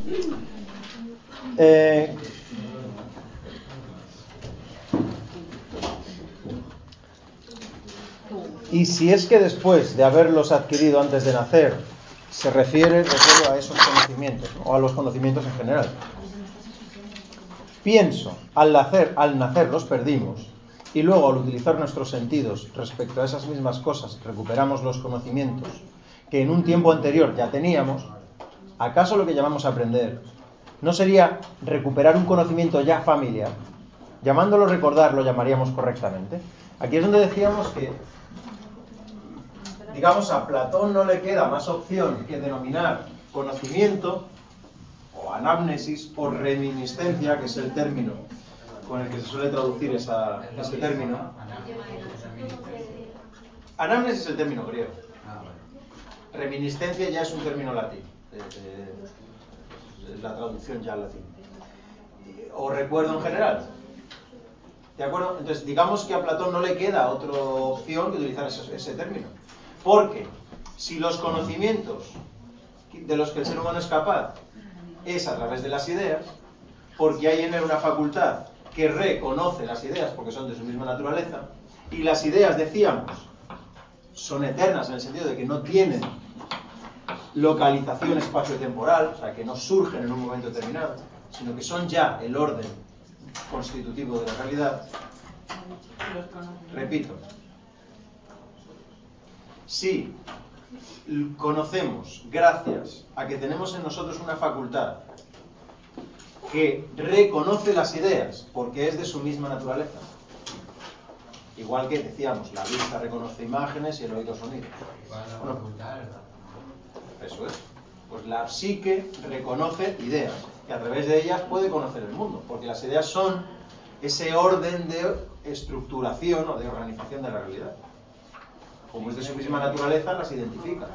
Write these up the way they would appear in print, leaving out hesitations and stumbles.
Y si es que después de haberlos adquirido antes de nacer, se refiere, recuerdo, a esos conocimientos, ¿no? O a los conocimientos en general. Pienso, al nacer los perdimos, y luego al utilizar nuestros sentidos respecto a esas mismas cosas, recuperamos los conocimientos que en un tiempo anterior ya teníamos. ¿Acaso lo que llamamos aprender no sería recuperar un conocimiento ya familiar? Llamándolo recordar lo llamaríamos correctamente. Aquí es donde decíamos que, digamos, a Platón no le queda más opción que denominar conocimiento, o anamnesis, o reminiscencia, que es el término con el que se suele traducir ese término. Anamnesis es el término griego. Reminiscencia ya es un término latín. Es la traducción ya al latín. O recuerdo en general. ¿De acuerdo? Entonces, digamos que a Platón no le queda otra opción que utilizar ese término. Porque si los conocimientos de los que el ser humano es capaz es a través de las ideas, porque hay en él una facultad que reconoce las ideas porque son de su misma naturaleza, y las ideas, decíamos, son eternas en el sentido de que no tienen localización espacio-temporal, o sea, que no surgen en un momento determinado, sino que son ya el orden constitutivo de la realidad. Repito, si conocemos, gracias a que tenemos en nosotros una facultad que reconoce las ideas porque es de su misma naturaleza, igual que decíamos, la vista reconoce imágenes y el oído sonidos. Bueno, eso es. Pues la psique reconoce ideas y a través de ellas puede conocer el mundo, porque las ideas son ese orden de estructuración o de organización de la realidad. Como es de su misma naturaleza, las identifica.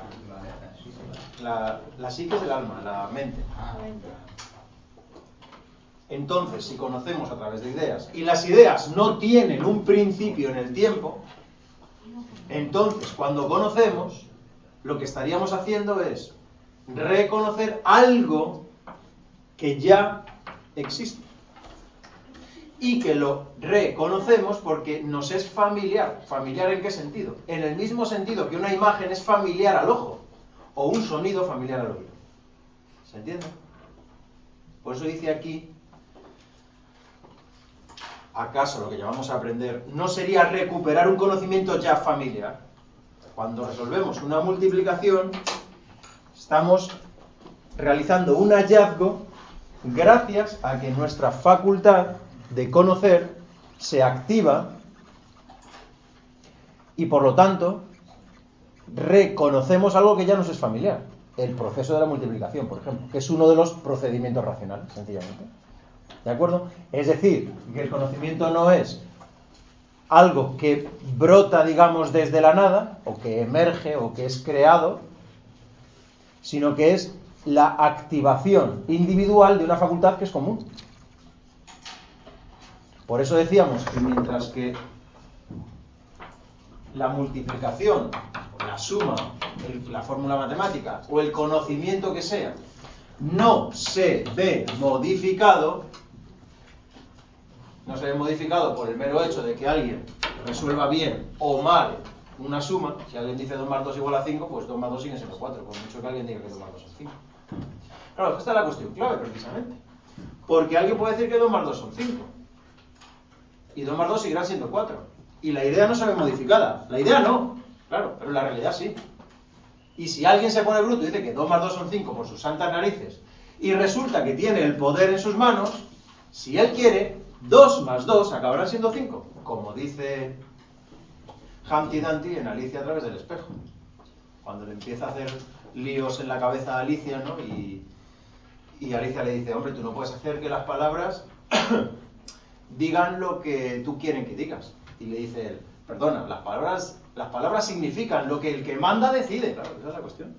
La psique es el alma, la mente. Entonces, si conocemos a través de ideas, y las ideas no tienen un principio en el tiempo, entonces cuando conocemos, lo que estaríamos haciendo es reconocer algo que ya existe. Y que lo reconocemos porque nos es familiar. ¿Familiar en qué sentido? En el mismo sentido que una imagen es familiar al ojo, o un sonido familiar al oído. ¿Se entiende? Por eso dice aquí, ¿acaso lo que llamamos a aprender no sería recuperar un conocimiento ya familiar? Cuando resolvemos una multiplicación, estamos realizando un hallazgo gracias a que nuestra facultad de conocer se activa y por lo tanto reconocemos algo que ya nos es familiar. El proceso de la multiplicación, por ejemplo, que es uno de los procedimientos racionales, sencillamente. ¿De acuerdo? Es decir, que el conocimiento no es algo que brota, digamos, desde la nada, o que emerge, o que es creado, sino que es la activación individual de una facultad que es común. Por eso decíamos que mientras que la multiplicación, la suma, la fórmula matemática, o el conocimiento que sea, no se ve modificado, por el mero hecho de que alguien resuelva bien o mal una suma. Si alguien dice 2 más 2 igual a 5, pues 2 más 2 sigue siendo 4, por mucho que alguien diga que 2 más 2 es 5. Claro, esta es la cuestión clave, precisamente. Porque alguien puede decir que 2 más 2 son 5. Y 2 más 2 seguirán siendo 4. Y la idea no se ve modificada. La idea no, claro, pero la realidad sí. Y si alguien se pone bruto y dice que 2 más 2 son 5 por sus santas narices, y resulta que tiene el poder en sus manos, si él quiere, 2 más 2 acabarán siendo 5. Como dice Humpty Dumpty en Alicia a través del espejo. Cuando le empieza a hacer líos en la cabeza a Alicia, ¿no? Y Alicia le dice, hombre, tú no puedes hacer que las palabras digan lo que tú quieren que digas. Y le dice él, perdona, las palabras significan lo que el que manda decide. Claro, esa es la cuestión.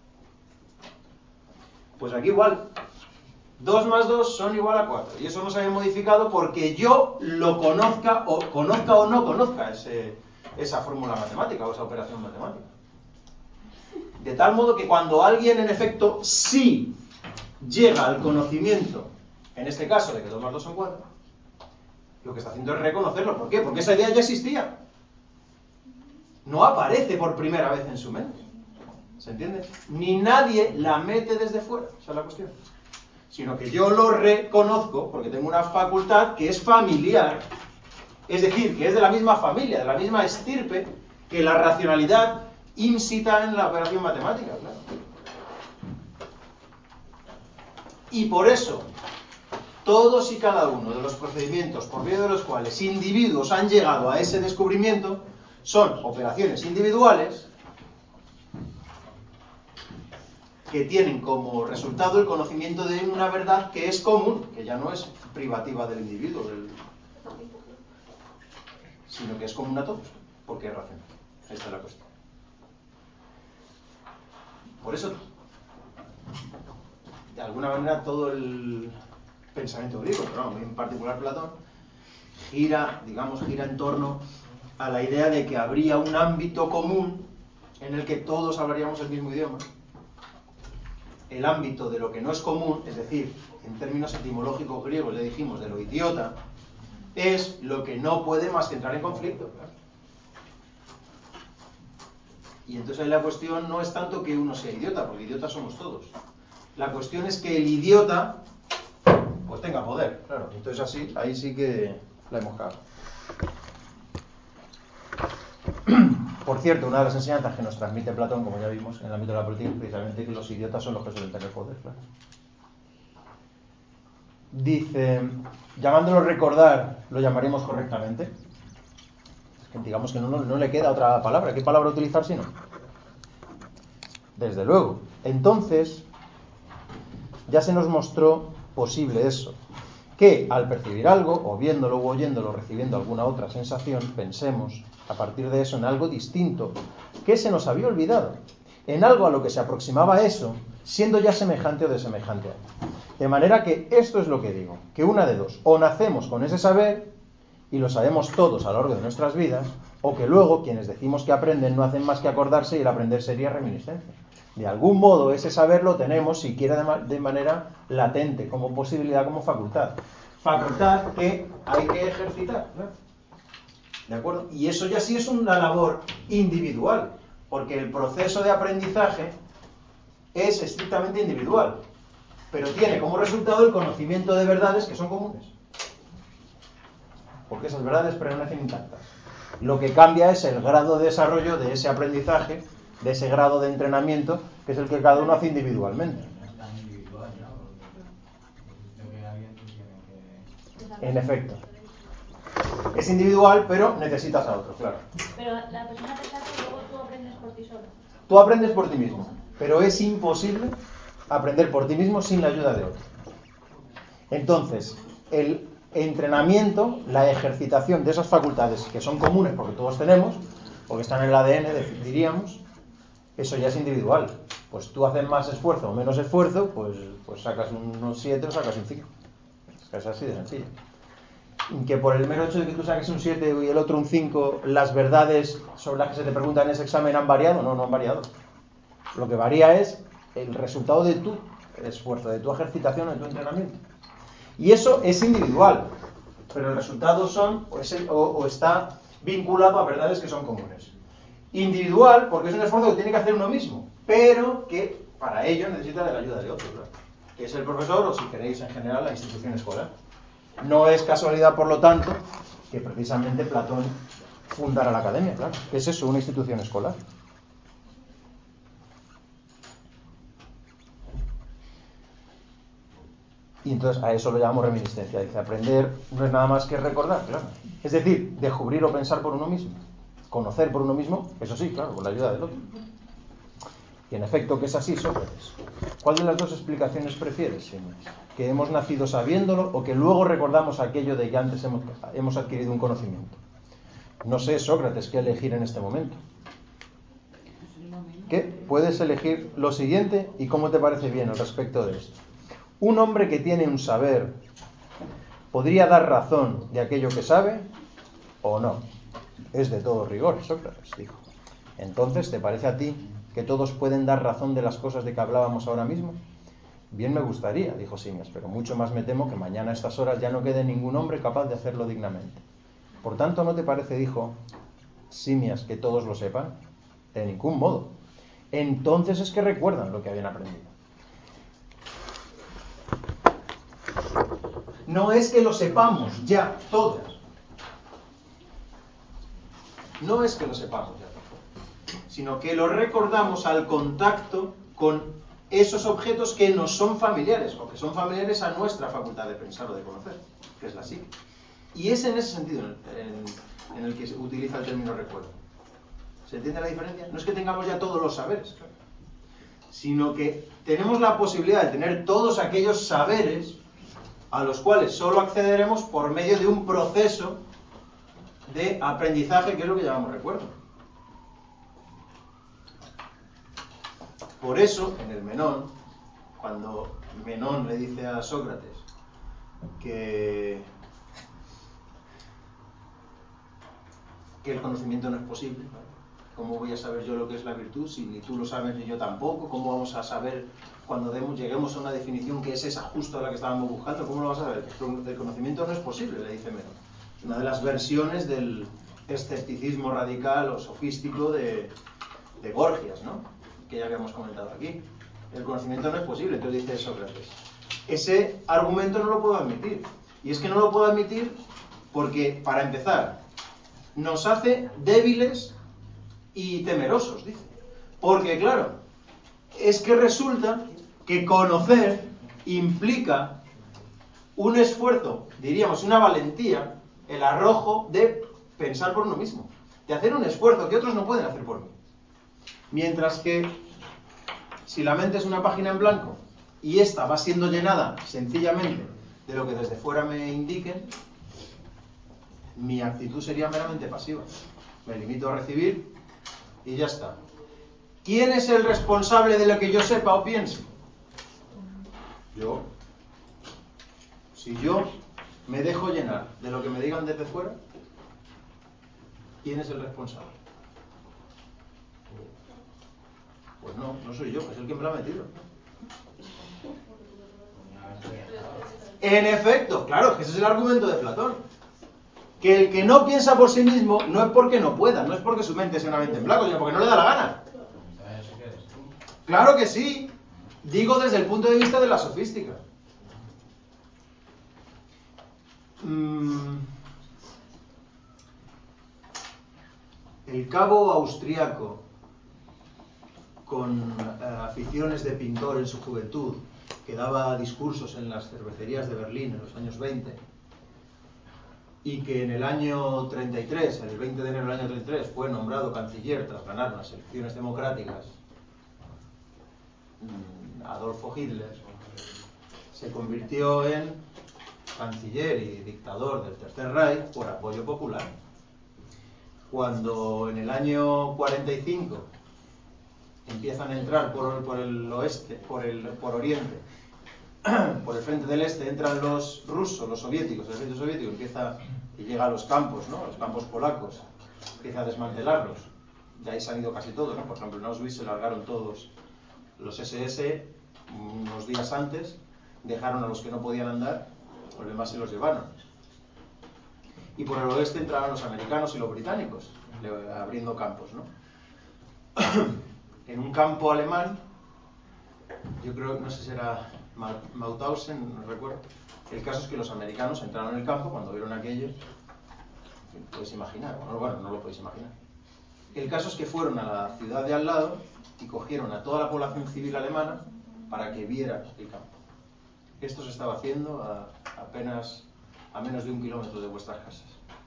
Pues aquí igual, 2 más 2 son igual a 4. Y eso no se había modificado porque yo lo conozca o no conozca esa fórmula matemática o esa operación matemática. De tal modo que cuando alguien en efecto sí llega al conocimiento, en este caso de que 2 más 2 son 4, lo que está haciendo es reconocerlo. ¿Por qué? Porque esa idea ya existía. No aparece por primera vez en su mente. ¿Se entiende? Ni nadie la mete desde fuera, esa es la cuestión. Sino que yo lo reconozco porque tengo una facultad que es familiar, es decir, que es de la misma familia, de la misma estirpe que la racionalidad incita en la operación matemática, claro. Y por eso, todos y cada uno de los procedimientos por medio de los cuales individuos han llegado a ese descubrimiento son operaciones individuales que tienen como resultado el conocimiento de una verdad que es común, que ya no es privativa del individuo, sino que es común a todos, porque es racional. Esta es la cuestión. Por eso, de alguna manera, todo el pensamiento griego, pero no, en particular Platón, gira en torno a la idea de que habría un ámbito común en el que todos hablaríamos el mismo idioma. El ámbito de lo que no es común, es decir, en términos etimológicos griegos le dijimos de lo idiota, es lo que no puede más que entrar en conflicto. ¿Claro? Y entonces ahí la cuestión no es tanto que uno sea idiota, porque idiotas somos todos. La cuestión es que el idiota pues tenga poder, claro. Entonces así, ahí sí que la hemos cagado. Por cierto, una de las enseñanzas que nos transmite Platón, como ya vimos en el ámbito de la política, es precisamente que los idiotas son los que suelen tener poder, claro. Dice, llamándolo recordar, lo llamaremos correctamente. Es que digamos que no le queda otra palabra. ¿Qué palabra utilizar si no? Desde luego. Entonces, ya se nos mostró posible eso. Que al percibir algo, o viéndolo o oyéndolo, recibiendo alguna otra sensación, pensemos a partir de eso en algo distinto, que se nos había olvidado, en algo a lo que se aproximaba a eso, siendo ya semejante o desemejante a él. De manera que esto es lo que digo, que una de dos, o nacemos con ese saber, y lo sabemos todos a lo largo de nuestras vidas, o que luego quienes decimos que aprenden no hacen más que acordarse y el aprender sería reminiscencia. De algún modo ese saber lo tenemos, siquiera de manera latente, como posibilidad, como facultad. Facultad que hay que ejercitar, ¿no? ¿De acuerdo? Y eso ya sí es una labor individual, porque el proceso de aprendizaje es estrictamente individual, pero tiene como resultado el conocimiento de verdades que son comunes. Porque esas verdades permanecen intactas. Lo que cambia es el grado de desarrollo de ese aprendizaje, de ese grado de entrenamiento, que es el que cada uno hace individualmente. En efecto. Es individual, pero necesitas a otro, claro. Pero la persona pensar que luego tú aprendes por ti solo. Tú aprendes por ti mismo, pero es imposible aprender por ti mismo sin la ayuda de otro. Entonces, el entrenamiento, la ejercitación de esas facultades que son comunes porque todos tenemos, porque están en el ADN, diríamos, eso ya es individual. Pues tú haces más esfuerzo o menos esfuerzo, pues sacas unos 7 o sacas un 5. Es así de sencillo. Que por el mero hecho de que tú saques un 7 y el otro un 5, las verdades sobre las que se te pregunta en ese examen han variado. No han variado. Lo que varía es el resultado de tu esfuerzo, de tu ejercitación, de tu entrenamiento. Y eso es individual, pero el resultado o está vinculado a verdades que son comunes. Individual, porque es un esfuerzo que tiene que hacer uno mismo, pero que para ello necesita de la ayuda de otro, ¿verdad? Que es el profesor, o si queréis en general, la institución escolar. No es casualidad, por lo tanto, que precisamente Platón fundara la academia, claro. ¿Qué es eso? Una institución escolar. Y entonces a eso lo llamamos reminiscencia. Dice, aprender no es nada más que recordar, claro. Es decir, descubrir o pensar por uno mismo. Conocer por uno mismo, eso sí, claro, con la ayuda del otro. Y en efecto, que es así, Sócrates. ¿Cuál de las dos explicaciones prefieres, señores? ¿Que hemos nacido sabiéndolo o que luego recordamos aquello de que antes hemos adquirido un conocimiento? No sé, Sócrates, qué elegir en este momento. ¿Qué? Puedes elegir lo siguiente y cómo te parece bien al respecto de esto. Un hombre que tiene un saber, ¿podría dar razón de aquello que sabe o no? Es de todo rigor, Sócrates dijo. Entonces, ¿te parece a ti que todos pueden dar razón de las cosas de que hablábamos ahora mismo? Bien me gustaría, dijo Simias, pero mucho más me temo que mañana a estas horas ya no quede ningún hombre capaz de hacerlo dignamente. Por tanto, ¿no te parece, dijo Simias, que todos lo sepan? De ningún modo. Entonces es que recuerdan lo que habían aprendido. No es que lo sepamos ya todos. No es que lo sepamos ya todos, sino que lo recordamos al contacto con esos objetos que nos son familiares, o que son familiares a nuestra facultad de pensar o de conocer, que es la psique. Y es en ese sentido en el que se utiliza el término recuerdo. ¿Se entiende la diferencia? No es que tengamos ya todos los saberes, claro, sino que tenemos la posibilidad de tener todos aquellos saberes a los cuales solo accederemos por medio de un proceso de aprendizaje, que es lo que llamamos recuerdo. Por eso, en el Menón, cuando Menón le dice a Sócrates que el conocimiento no es posible, ¿vale? ¿Cómo voy a saber yo lo que es la virtud si ni tú lo sabes ni yo tampoco? ¿Cómo vamos a saber cuando lleguemos a una definición que es esa justo a la que estábamos buscando? ¿Cómo lo vas a saber? El conocimiento no es posible, le dice Menón. Es una de las versiones del escepticismo radical o sofístico de Gorgias, ¿no? Que ya habíamos comentado aquí. El conocimiento no es posible, entonces dice Sócrates. Ese argumento no lo puedo admitir. Y es que no lo puedo admitir porque, para empezar, nos hace débiles y temerosos, dice. Porque, claro, es que resulta que conocer implica un esfuerzo, diríamos, una valentía, el arrojo de pensar por uno mismo, de hacer un esfuerzo que otros no pueden hacer por mí. Mientras que, si la mente es una página en blanco y esta va siendo llenada sencillamente de lo que desde fuera me indiquen, mi actitud sería meramente pasiva. Me limito a recibir y ya está. ¿Quién es el responsable de lo que yo sepa o piense? Yo. Si yo me dejo llenar de lo que me digan desde fuera, ¿quién es el responsable? Pues no soy yo, es el que me lo ha metido. En efecto, claro, ese es el argumento de Platón. Que el que no piensa por sí mismo no es porque no pueda, no es porque su mente sea una mente en blanco, sino porque no le da la gana. Claro que sí, digo desde el punto de vista de la sofística. El cabo austriaco, con aficiones de pintor en su juventud, que daba discursos en las cervecerías de Berlín en los años 20, y que en el año 33, el 20 de enero del año 33, fue nombrado canciller tras ganar unas elecciones democráticas, Adolfo Hitler se convirtió en canciller y dictador del Tercer Reich por apoyo popular. Cuando en el año 45 empiezan a entrar por el oeste, por oriente, por el frente del este, entran los rusos, los soviéticos, el ejército soviético empieza y llega a los campos, ¿no? Los campos polacos, empieza a desmantelarlos. De ahí se han ido casi todos, ¿no? Por ejemplo, en Auschwitz se largaron todos los SS unos días antes, dejaron a los que no podían andar, los demás se los llevaron. Y por el oeste entraron los americanos y los británicos, abriendo campos, ¿no? En un campo alemán, yo creo, no sé si era Mauthausen, no recuerdo. El caso es que los americanos entraron en el campo cuando vieron aquello. Podéis imaginar, bueno, no lo podéis imaginar. El caso es que fueron a la ciudad de al lado y cogieron a toda la población civil alemana para que viera el campo. Esto se estaba haciendo a menos de 1 kilómetro de vuestras casas.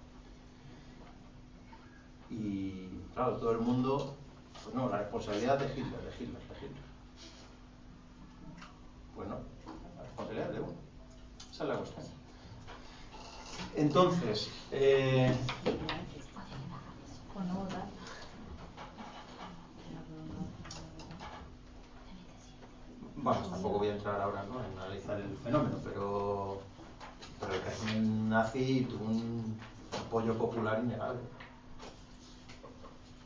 Y claro, todo el mundo, pues no, la responsabilidad de Hitler. Pues no, la responsabilidad de uno. Esa es la cuestión. Entonces, bueno, tampoco voy a entrar ahora, ¿no?, en analizar el fenómeno, pero el régimen nazi tuvo un apoyo popular innegable.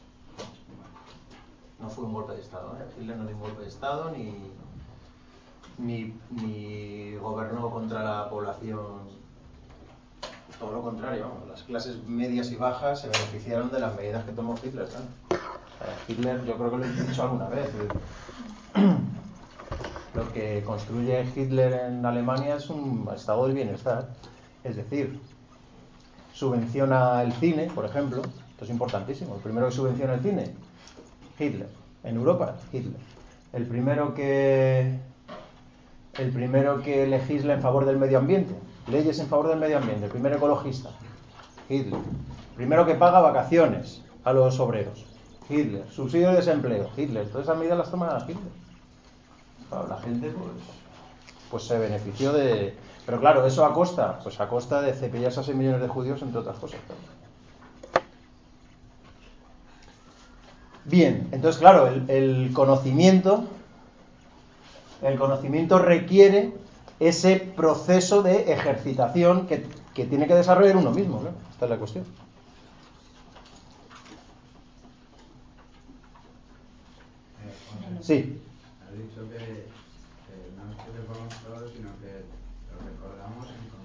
No fue un golpe de Estado, ¿eh? Hitler no dio un golpe de Estado ni gobernó contra la población. Todo lo contrario, vamos, las clases medias y bajas se beneficiaron de las medidas que tomó Hitler, ¿no? Hitler, yo creo que lo he dicho alguna vez, lo que construye Hitler en Alemania es un estado del bienestar, es decir, subvenciona el cine, por ejemplo, esto es importantísimo, el primero que subvenciona el cine, Hitler, en Europa, Hitler, el primero que legisla en favor del medio ambiente, leyes en favor del medio ambiente, el primer ecologista, Hitler, primero que paga vacaciones a los obreros, Hitler, subsidio de desempleo, Hitler, todas esas medidas las toma Hitler. Claro, la gente pues se benefició de... Pero claro, eso a costa, pues a costa de cepillarse a 6 millones de judíos, entre otras cosas. Claro. Bien, entonces claro, el conocimiento requiere ese proceso de ejercitación que tiene que desarrollar uno mismo, ¿no? Esta es la cuestión. Sí. Has dicho que no es que sepamos todo, sino que lo recordamos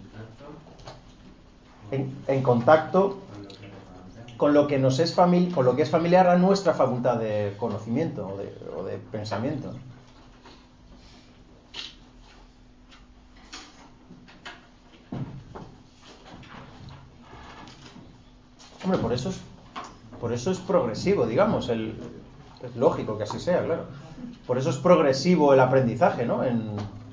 en contacto con lo que nos es con lo que es familiar a nuestra facultad de conocimiento o de pensamiento. Hombre, por eso es progresivo, digamos, es lógico que así sea, claro. Por eso es progresivo el aprendizaje, ¿no? En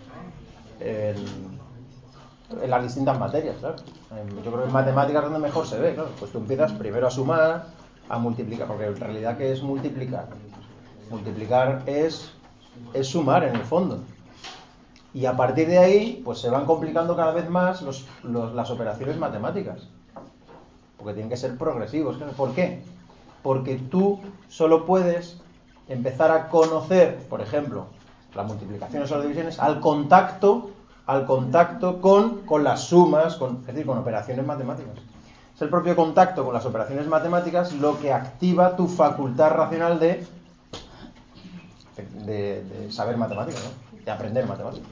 las distintas materias, claro. Yo creo que en matemáticas es donde mejor se ve, claro. Pues tú empiezas primero a sumar, a multiplicar, porque en realidad ¿qué es multiplicar? Multiplicar es sumar en el fondo. Y a partir de ahí, pues se van complicando cada vez más las operaciones matemáticas. Porque tienen que ser progresivos. ¿Por qué? Porque tú solo puedes empezar a conocer, por ejemplo, las multiplicaciones o las divisiones al contacto con las sumas, es decir, con operaciones matemáticas. Es el propio contacto con las operaciones matemáticas lo que activa tu facultad racional de saber matemáticas, ¿no? De aprender matemáticas.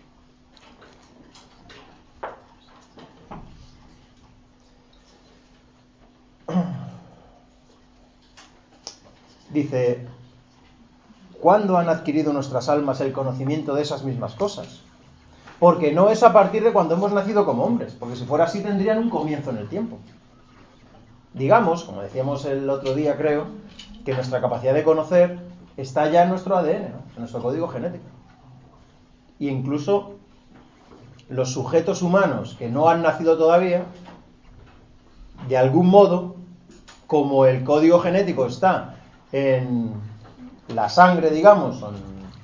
Dice, ¿cuándo han adquirido nuestras almas el conocimiento de esas mismas cosas? Porque no es a partir de cuando hemos nacido como hombres, porque si fuera así tendrían un comienzo en el tiempo. Digamos, como decíamos el otro día creo, que nuestra capacidad de conocer está ya en nuestro ADN, ¿no? En nuestro código genético. Y incluso los sujetos humanos que no han nacido todavía, de algún modo, como el código genético está en la sangre, digamos, son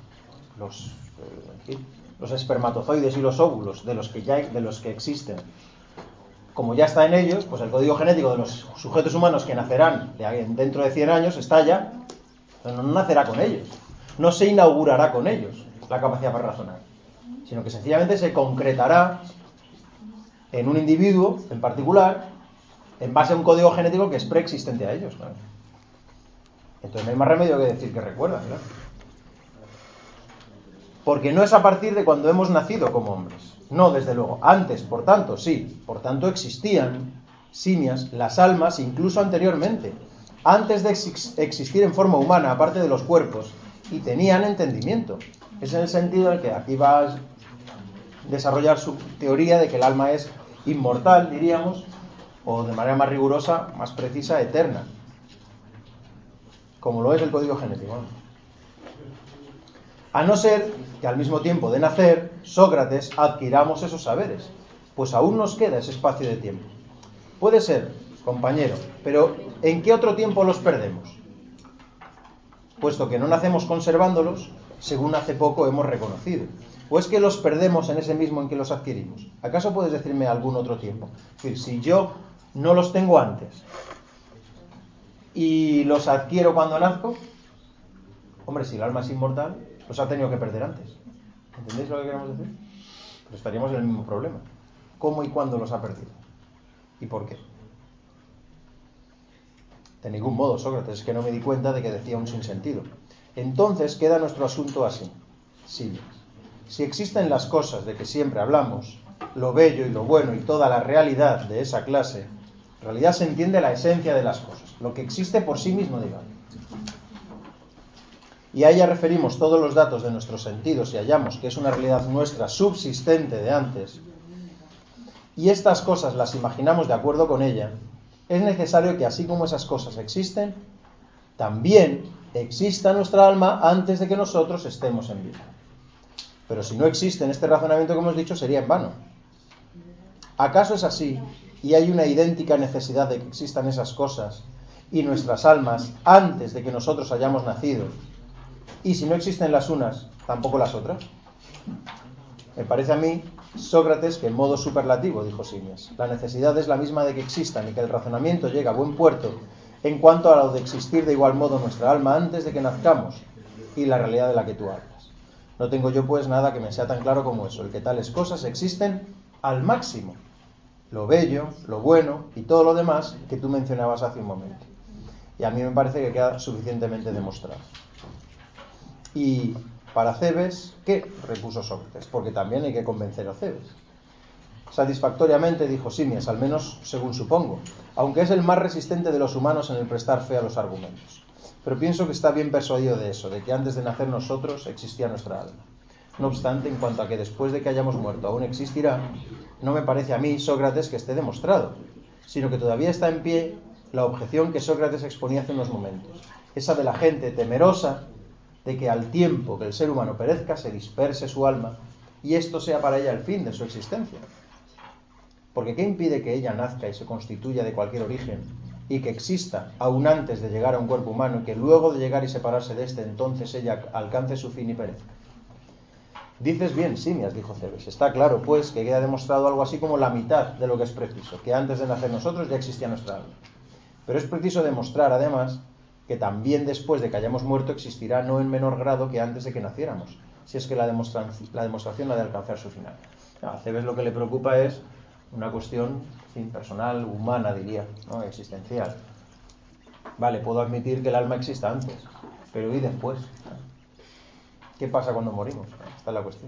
los espermatozoides y los óvulos de los que existen, como ya está en ellos, pues el código genético de los sujetos humanos que nacerán dentro de 100 años está ya, no nacerá con ellos, no se inaugurará con ellos la capacidad para razonar, sino que sencillamente se concretará en un individuo en particular en base a un código genético que es preexistente a ellos, ¿no? Entonces no hay más remedio que decir que recuerdan, ¿no? Porque no es a partir de cuando hemos nacido como hombres. No, desde luego. Antes, por tanto, sí. Por tanto, existían simias, las almas, incluso anteriormente. Antes de existir en forma humana, aparte de los cuerpos. Y tenían entendimiento. Es en el sentido en que aquí va a desarrollar su teoría de que el alma es inmortal, diríamos, o de manera más rigurosa, más precisa, eterna. Como lo es el código genético, ¿no? A no ser que al mismo tiempo de nacer, Sócrates, adquiramos esos saberes, pues aún nos queda ese espacio de tiempo. Puede ser, compañero, pero ¿en qué otro tiempo los perdemos? Puesto que no nacemos conservándolos, según hace poco hemos reconocido. ¿O es que los perdemos en ese mismo en que los adquirimos? ¿Acaso puedes decirme algún otro tiempo? Es decir, si yo no los tengo antes y los adquiero cuando nazco, hombre, si el alma es inmortal, los ha tenido que perder antes. ¿Entendéis lo que queremos decir? Pues estaríamos en el mismo problema. ¿Cómo y cuándo los ha perdido? ¿Y por qué? De ningún modo, Sócrates, es que no me di cuenta de que decía un sinsentido. Entonces queda nuestro asunto así. Simias. Si existen las cosas de que siempre hablamos, lo bello y lo bueno y toda la realidad de esa clase, en realidad se entiende la esencia de las cosas, lo que existe por sí mismo, digamos. Y a ella referimos todos los datos de nuestros sentidos y hallamos que es una realidad nuestra subsistente de antes, y estas cosas las imaginamos de acuerdo con ella, es necesario que así como esas cosas existen, también exista nuestra alma antes de que nosotros estemos en vida. Pero si no existe en este razonamiento que hemos dicho, sería en vano. ¿Acaso es así y hay una idéntica necesidad de que existan esas cosas y nuestras almas antes de que nosotros hayamos nacido? Y si no existen las unas, tampoco las otras. Me parece a mí, Sócrates, que en modo superlativo, dijo Simias, la necesidad es la misma de que existan y que el razonamiento llegue a buen puerto en cuanto a lo de existir de igual modo nuestra alma antes de que nazcamos y la realidad de la que tú hablas. No tengo yo pues nada que me sea tan claro como eso, el que tales cosas existen al máximo, lo bello, lo bueno y todo lo demás que tú mencionabas hace un momento. Y a mí me parece que queda suficientemente demostrado. Y para Cebes, ¿qué? Repuso Sócrates, porque también hay que convencer a Cebes. Satisfactoriamente, dijo Simias, al menos según supongo, aunque es el más resistente de los humanos en el prestar fe a los argumentos. Pero pienso que está bien persuadido de eso, de que antes de nacer nosotros existía nuestra alma. No obstante, en cuanto a que después de que hayamos muerto aún existirá, no me parece a mí, Sócrates, que esté demostrado, sino que todavía está en pie la objeción que Sócrates exponía hace unos momentos, esa de la gente temerosa de que al tiempo que el ser humano perezca se disperse su alma y esto sea para ella el fin de su existencia. Porque ¿qué impide que ella nazca y se constituya de cualquier origen y que exista aún antes de llegar a un cuerpo humano y que luego de llegar y separarse de este entonces ella alcance su fin y perezca? Dices bien, Simias, dijo Cebes. Está claro, pues, que queda demostrado algo así como la mitad de lo que es preciso, que antes de nacer nosotros ya existía nuestra alma. Pero es preciso demostrar, además, que también después de que hayamos muerto existirá no en menor grado que antes de que naciéramos, si es que la demostración ha de alcanzar su final. A Cebes lo que le preocupa es una cuestión personal, humana, diría, ¿no? Existencial. Vale, puedo admitir que el alma exista antes, pero ¿y después? ¿Qué pasa cuando morimos? Esta es la cuestión.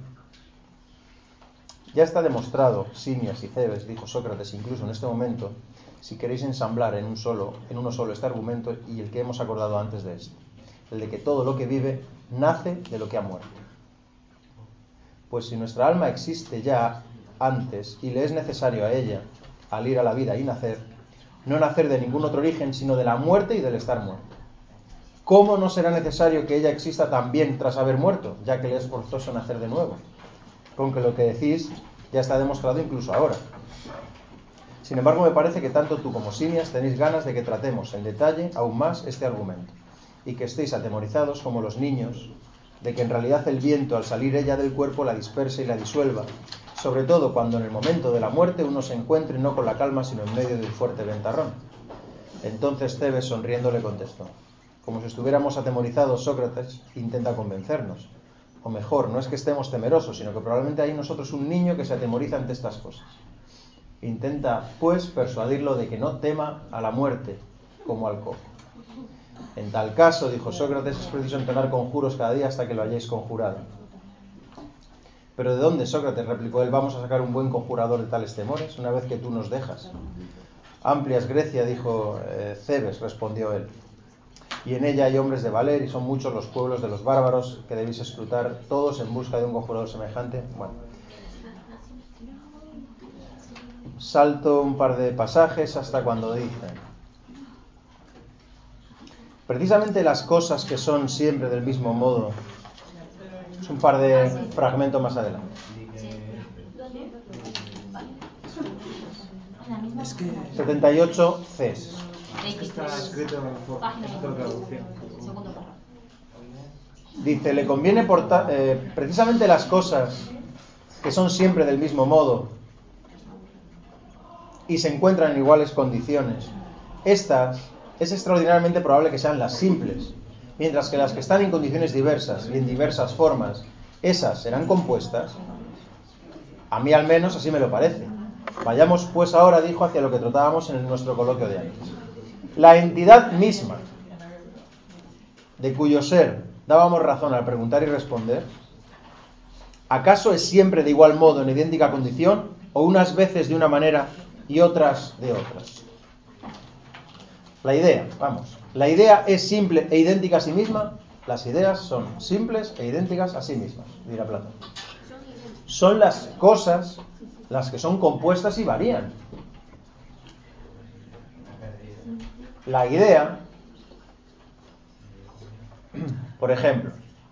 Ya está demostrado, Simias y Cebes, dijo Sócrates incluso en este momento, si queréis ensamblar en uno solo este argumento y el que hemos acordado antes de este, el de que todo lo que vive nace de lo que ha muerto. Pues si nuestra alma existe ya antes y le es necesario a ella, al ir a la vida y nacer, no nacer de ningún otro origen, sino de la muerte y del estar muerto, ¿cómo no será necesario que ella exista también tras haber muerto, ya que le es forzoso nacer de nuevo? Con que lo que decís ya está demostrado incluso ahora. Sin embargo, me parece que tanto tú como Simias tenéis ganas de que tratemos en detalle aún más este argumento, y que estéis atemorizados como los niños de que en realidad el viento al salir ella del cuerpo la disperse y la disuelva, sobre todo cuando en el momento de la muerte uno se encuentre no con la calma sino en medio de un fuerte ventarrón. Entonces Cebes sonriendo le contestó: como si estuviéramos atemorizados, Sócrates intenta convencernos. O mejor, no es que estemos temerosos, sino que probablemente hay en nosotros un niño que se atemoriza ante estas cosas. Intenta, pues, persuadirlo de que no tema a la muerte como al cojo. En tal caso, dijo Sócrates, es preciso entonar conjuros cada día hasta que lo hayáis conjurado. ¿Pero de dónde, Sócrates?, replicó él, vamos a sacar un buen conjurador de tales temores, una vez que tú nos dejas. Amplia es Grecia, dijo Cebes, respondió él, y en ella hay hombres de valer y son muchos los pueblos de los bárbaros que debéis escrutar todos en busca de un conjurador semejante. Bueno, salto un par de pasajes hasta cuando dice: precisamente las cosas que son siempre del mismo modo. Es un par de fragmentos más adelante. Es que 78 Cs. está escrito por traducción. Dice, le conviene precisamente las cosas que son siempre del mismo modo y se encuentran en iguales condiciones. Estas es extraordinariamente probable que sean las simples, mientras que las que están en condiciones diversas y en diversas formas, esas serán compuestas. A mí al menos así me lo parece. Vayamos pues ahora, dijo, hacia lo que tratábamos en nuestro coloquio de antes. La entidad misma, de cuyo ser dábamos razón al preguntar y responder, ¿Acaso es siempre de igual modo en idéntica condición, o unas veces de una manera y otras de otras? La idea, vamos, ¿la idea es simple e idéntica a sí misma? Las ideas son simples e idénticas a sí mismas, dirá Platón. Son las cosas las que son compuestas y varían. La idea, por ejemplo,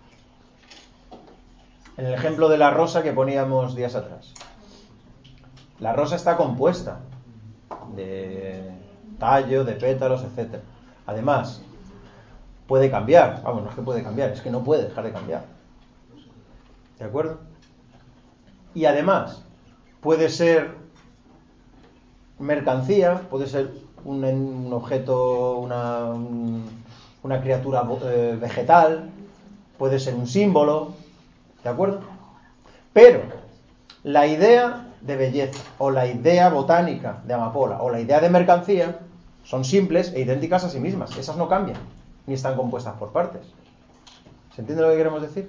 en el ejemplo de la rosa que poníamos días atrás. La rosa está compuesta de tallo, de pétalos, etc. Además, puede cambiar. Vamos, no es que puede cambiar, es que no puede dejar de cambiar. ¿De acuerdo? Y además, puede ser mercancía, puede ser un objeto, una criatura vegetal, puede ser un símbolo, ¿de acuerdo? Pero la idea de belleza, o la idea botánica de amapola, o la idea de mercancía, son simples e idénticas a sí mismas. Esas no cambian, ni están compuestas por partes. ¿Se entiende lo que queremos decir?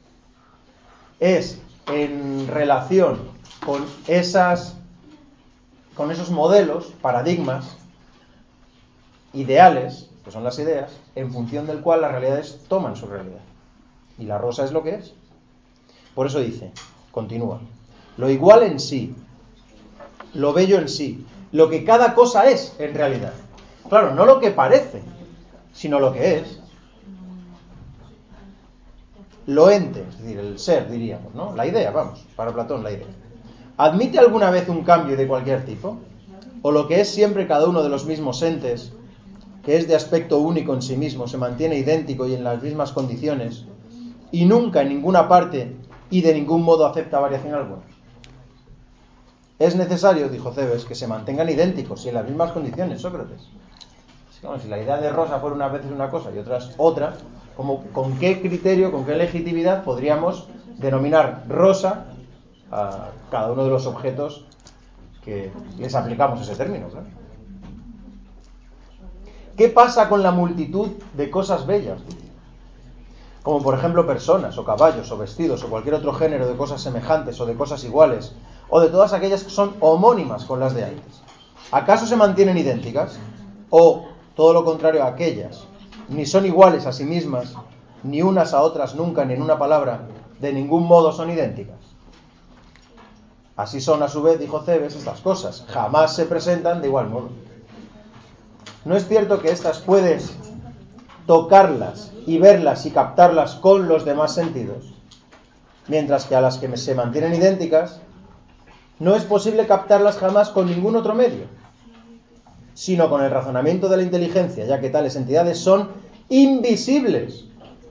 Es en relación con esos modelos, paradigmas, ideales, que son las ideas, en función del cual las realidades toman su realidad. Y la rosa es lo que es. Por eso dice, continúa, lo igual en sí, lo bello en sí, lo que cada cosa es en realidad. Claro, no lo que parece, sino lo que es. Lo ente, es decir, el ser, diríamos, ¿no? La idea, vamos, para Platón, la idea. ¿Admite alguna vez un cambio de cualquier tipo? ¿O lo que es siempre cada uno de los mismos entes, que es de aspecto único en sí mismo, se mantiene idéntico y en las mismas condiciones, y nunca en ninguna parte y de ningún modo acepta variación alguna? Es necesario, dijo Cebes, que se mantengan idénticos y en las mismas condiciones, Sócrates. Como si la idea de rosa fuera unas veces una cosa y otras otra, ¿con qué criterio, con qué legitimidad podríamos denominar rosa a cada uno de los objetos que les aplicamos ese término? ¿Claro? ¿Qué pasa con la multitud de cosas bellas? Como por ejemplo personas, o caballos, o vestidos, o cualquier otro género de cosas semejantes, o de cosas iguales, o de todas aquellas que son homónimas con las de antes. ¿Acaso se mantienen idénticas? ¿O todo lo contrario a aquellas? Ni son iguales a sí mismas, ni unas a otras nunca, ni en una palabra, de ningún modo son idénticas. Así son a su vez, dijo Cebes, estas cosas. Jamás se presentan de igual modo. ¿No es cierto que estas puedes tocarlas y verlas y captarlas con los demás sentidos? Mientras que a las que se mantienen idénticas, no es posible captarlas jamás con ningún otro medio, sino con el razonamiento de la inteligencia, ya que tales entidades son invisibles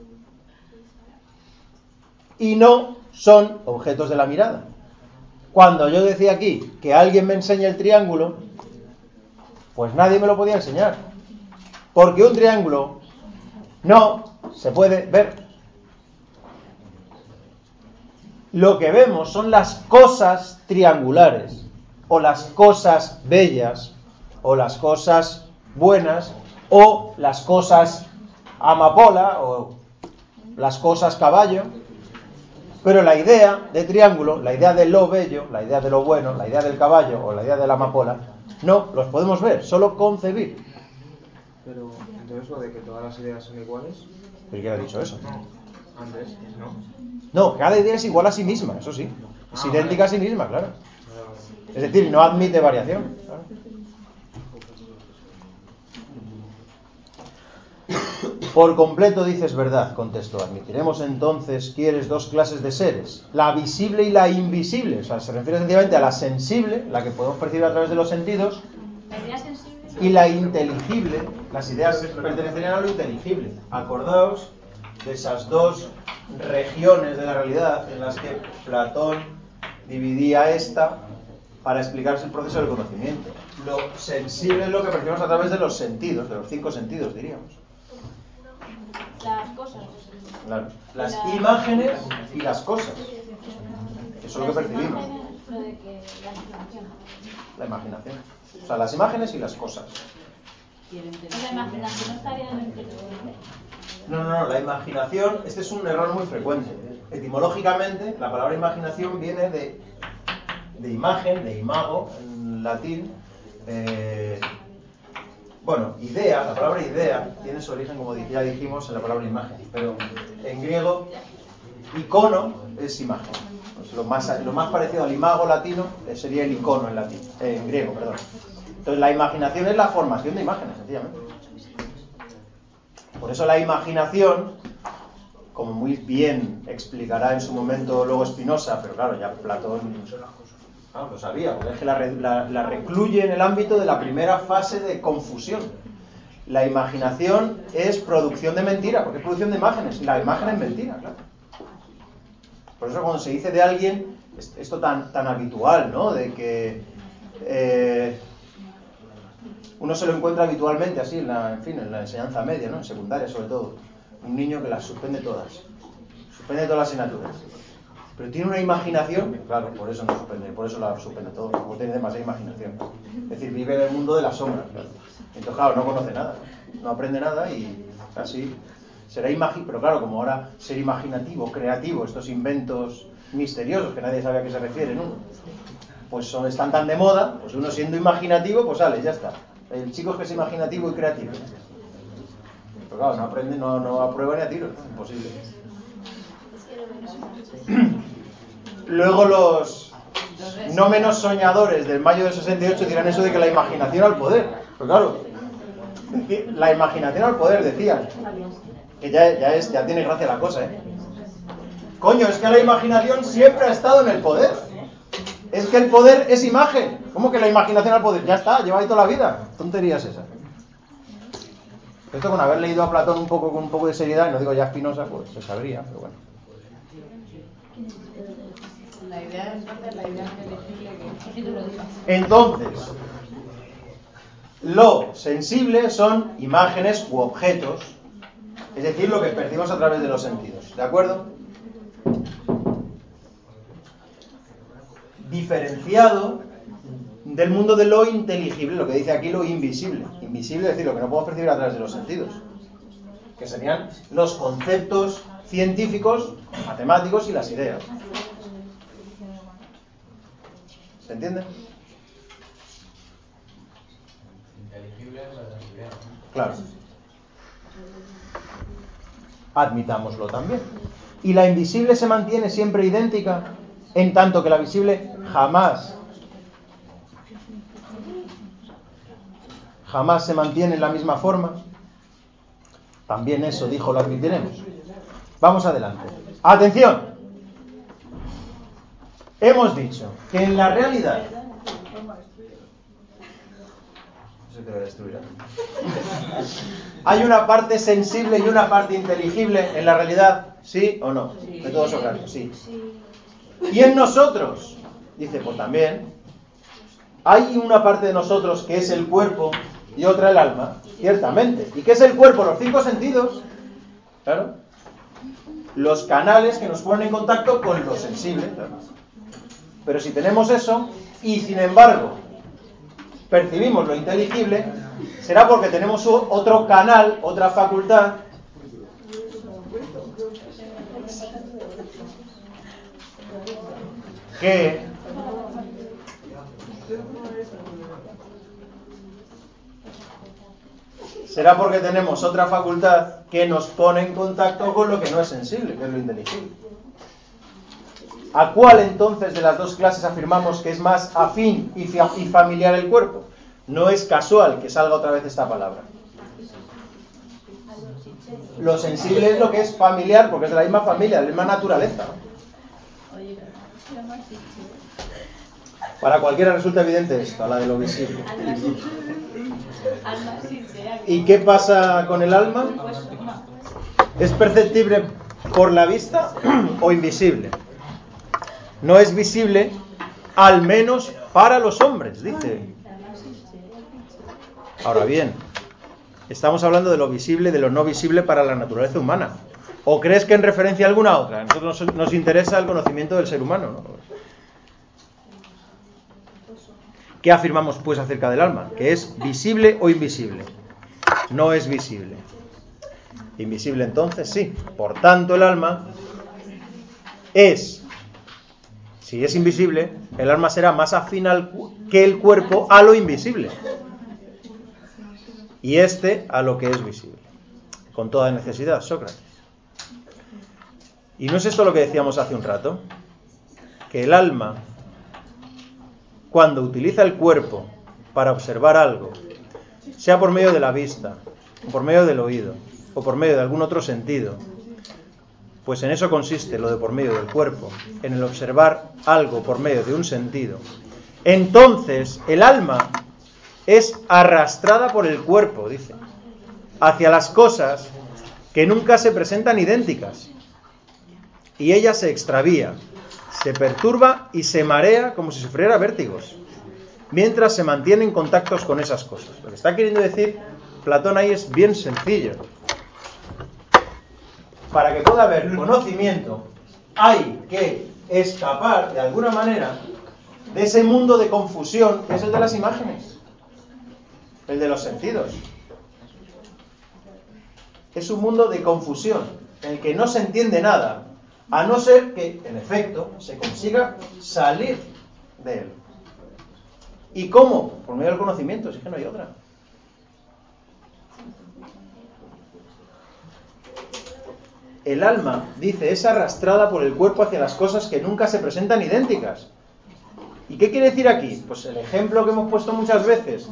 y no son objetos de la mirada. Cuando yo decía aquí que alguien me enseña el triángulo, pues nadie me lo podía enseñar, porque un triángulo no se puede ver. Lo que vemos son las cosas triangulares, o las cosas bellas, o las cosas buenas, o las cosas amapola, o las cosas caballo. Pero la idea de triángulo, la idea de lo bello, la idea de lo bueno, la idea del caballo o la idea de la amapola, no los podemos ver, solo concebir. Pero, entonces lo de que todas las ideas son iguales. ¿Pero quién ha dicho eso? Antes, ¿no? No, cada idea es igual a sí misma, eso sí. Es idéntica a sí misma, claro. Es decir, no admite variación. Claro. Por completo dices verdad, contestó. Admitiremos entonces, ¿quieres dos clases de seres? La visible y la invisible. O sea, se refiere sencillamente a la sensible, la que podemos percibir a través de los sentidos, y la inteligible. Las ideas pertenecerían a lo inteligible. Acordaos de esas dos regiones de la realidad en las que Platón dividía esta para explicarse el proceso del conocimiento. Lo sensible es lo que percibimos a través de los sentidos, de los 5 sentidos, diríamos. Las cosas. Claro. Las imágenes y las cosas. Eso es lo que percibimos. Lo de que la imaginación. La imaginación. O sea, las imágenes y las cosas. La imaginación no estaría en el intelecto. No, la imaginación, este es un error muy frecuente. Etimológicamente, la palabra imaginación viene de imagen, de imago, en latín. Bueno, idea, la palabra idea tiene su origen, como ya dijimos, en la palabra imagen, pero en griego, icono es imagen. Pues lo más parecido al imago latino sería el icono en latín, en griego, perdón. Entonces la imaginación es la formación de imágenes, sencillamente. Por eso la imaginación, como muy bien explicará en su momento luego Spinoza, pero claro, ya Platón lo sabía, porque es que la recluye en el ámbito de la primera fase de confusión. La imaginación es producción de mentira, porque es producción de imágenes, y la imagen es mentira, claro. Por eso cuando se dice de alguien, esto tan habitual, ¿no? De que uno se lo encuentra habitualmente así, en la enseñanza media, ¿no? En secundaria sobre todo. Un niño que las suspende todas las asignaturas. Pero tiene una imaginación, claro, por eso no suspende, por eso la suspende todo, porque tiene demasiada imaginación. Es decir, vive en el mundo de las sombras, claro. Entonces, claro, no conoce nada, no aprende nada y así será pero claro, como ahora ser imaginativo, creativo, estos inventos misteriosos que nadie sabe a qué se refieren, ¿no? Pues están tan de moda, pues uno siendo imaginativo, pues sale, ya está. El chico es que es imaginativo y creativo. Pero claro, no aprende, no aprueba ni a tiros, ¿no? Imposible. Luego los no menos soñadores del mayo del 68 dirán eso de que la imaginación al poder. Pero claro, la imaginación al poder, decían. Que ya tiene gracia la cosa, ¿eh? Coño, es que la imaginación siempre ha estado en el poder. Es que el poder es imagen. ¿Cómo que la imaginación al poder? Ya está, lleva ahí toda la vida. Tonterías esas. Esto con haber leído a Platón con un poco de seriedad, y no digo ya Spinoza, pues se sabría, pero bueno. La idea entonces, la idea inteligible que... Entonces, lo sensible son imágenes u objetos, es decir, lo que percibimos a través de los sentidos, ¿de acuerdo? Diferenciado del mundo de lo inteligible, lo que dice aquí lo invisible. Invisible es decir, lo que no podemos percibir a través de los sentidos, que serían los conceptos científicos, matemáticos y las ideas. ¿Se entiende? Inteligible es las ideas. Claro. Admitámoslo también. Y la invisible se mantiene siempre idéntica, en tanto que la visible jamás se mantiene en la misma forma. También eso, dijo, lo admitiremos. Vamos adelante. ¡Atención! Hemos dicho que en la realidad... Eso te va a destruir. ¿Hay una parte sensible y una parte inteligible en la realidad? ¿Sí o no? De todo Sócrates, sí. Y en nosotros, dice, pues también, hay una parte de nosotros que es el cuerpo y otra el alma, ciertamente. ¿Y qué es el cuerpo? Los 5 sentidos, claro. Los canales que nos ponen en contacto con lo sensible, claro. Pero si tenemos eso, y sin embargo percibimos lo inteligible, será porque tenemos otro canal, otra facultad, que será porque tenemos otra facultad que nos pone en contacto con lo que no es sensible, que es lo inteligible. ¿A cuál entonces de las dos clases afirmamos que es más afín y familiar el cuerpo? No es casual que salga otra vez esta palabra. Lo sensible es lo que es familiar, porque es de la misma familia, de la misma naturaleza. Para cualquiera resulta evidente esto, a la de lo visible. ¿Y qué pasa con el alma? ¿Es perceptible por la vista o invisible? No es visible, al menos para los hombres, dice. Ahora bien, estamos hablando de lo visible, de lo no visible para la naturaleza humana. ¿O crees que en referencia a alguna otra? A nosotros nos interesa el conocimiento del ser humano, ¿no? ¿Qué afirmamos pues acerca del alma? ¿Que es visible o invisible? No es visible. Invisible entonces, sí. Por tanto, el alma es, si es invisible, el alma será más afín que el cuerpo a lo invisible. Y este a lo que es visible. Con toda necesidad, Sócrates. ¿Y no es esto lo que decíamos hace un rato? Que el alma, cuando utiliza el cuerpo para observar algo, sea por medio de la vista, o por medio del oído, o por medio de algún otro sentido, pues en eso consiste lo de por medio del cuerpo, en el observar algo por medio de un sentido. Entonces, el alma es arrastrada por el cuerpo, dice, hacia las cosas que nunca se presentan idénticas. Y ella se extravía, se perturba y se marea como si sufriera vértigos, mientras se mantiene en contactos con esas cosas. Lo que está queriendo decir Platón ahí es bien sencillo. Para que pueda haber conocimiento, hay que escapar de alguna manera de ese mundo de confusión que es el de las imágenes, el de los sentidos. Es un mundo de confusión en el que no se entiende nada, a no ser que, en efecto, se consiga salir de él. ¿Y cómo? Por medio del conocimiento, si es que no hay otra. El alma, dice, es arrastrada por el cuerpo hacia las cosas que nunca se presentan idénticas. ¿Y qué quiere decir aquí? Pues el ejemplo que hemos puesto muchas veces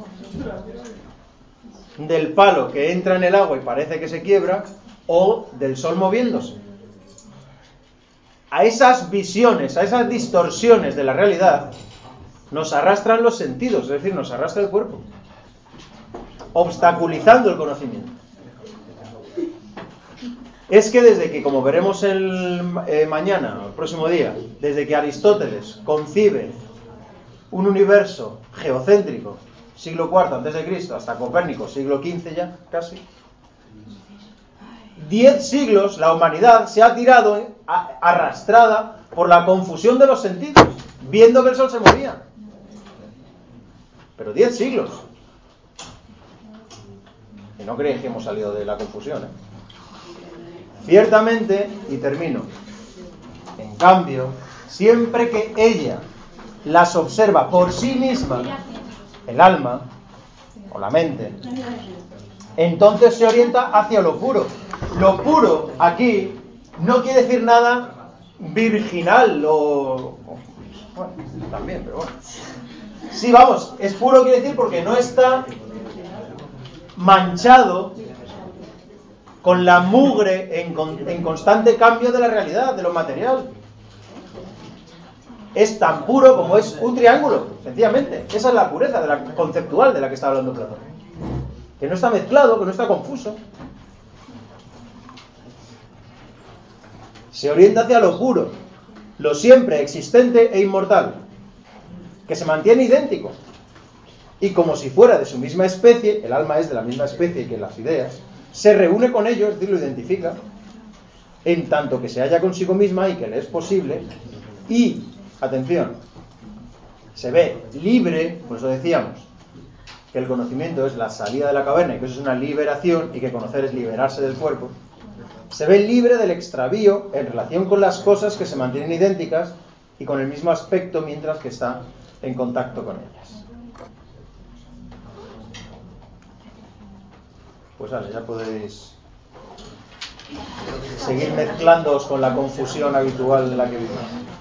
del palo que entra en el agua y parece que se quiebra, o del sol moviéndose. A esas visiones, a esas distorsiones de la realidad, nos arrastran los sentidos, es decir, nos arrastra el cuerpo, obstaculizando el conocimiento. Es que desde que, como veremos mañana, el próximo día, desde que Aristóteles concibe un universo geocéntrico, siglo IV a.C., hasta Copérnico, siglo XV ya, casi, 10 siglos la humanidad se ha tirado arrastrada por la confusión de los sentidos, viendo que el sol se movía. Pero 10 siglos. Y no creéis que hemos salido de la confusión, ¿eh? Ciertamente, y termino, en cambio, siempre que ella las observa por sí misma, el alma o la mente, entonces se orienta hacia lo puro. Lo puro aquí no quiere decir nada virginal o bueno, también, pero bueno. Sí, vamos, es puro quiere decir porque no está manchado con la mugre en constante cambio de la realidad, de lo material. Es tan puro como es un triángulo, sencillamente. Esa es la pureza conceptual de la que está hablando Platón. Que no está mezclado, que no está confuso. Se orienta hacia lo puro, lo siempre existente e inmortal, que se mantiene idéntico. Y como si fuera de su misma especie, el alma es de la misma especie que las ideas, se reúne con ellos, es decir, lo identifica, en tanto que se halla consigo misma y que le es posible, y, atención, se ve libre, por eso decíamos, que el conocimiento es la salida de la caverna y que eso es una liberación y que conocer es liberarse del cuerpo, se ve libre del extravío en relación con las cosas que se mantienen idénticas y con el mismo aspecto mientras que está en contacto con ellas. Pues vale, ya podéis seguir mezclándoos con la confusión habitual de la que vivimos.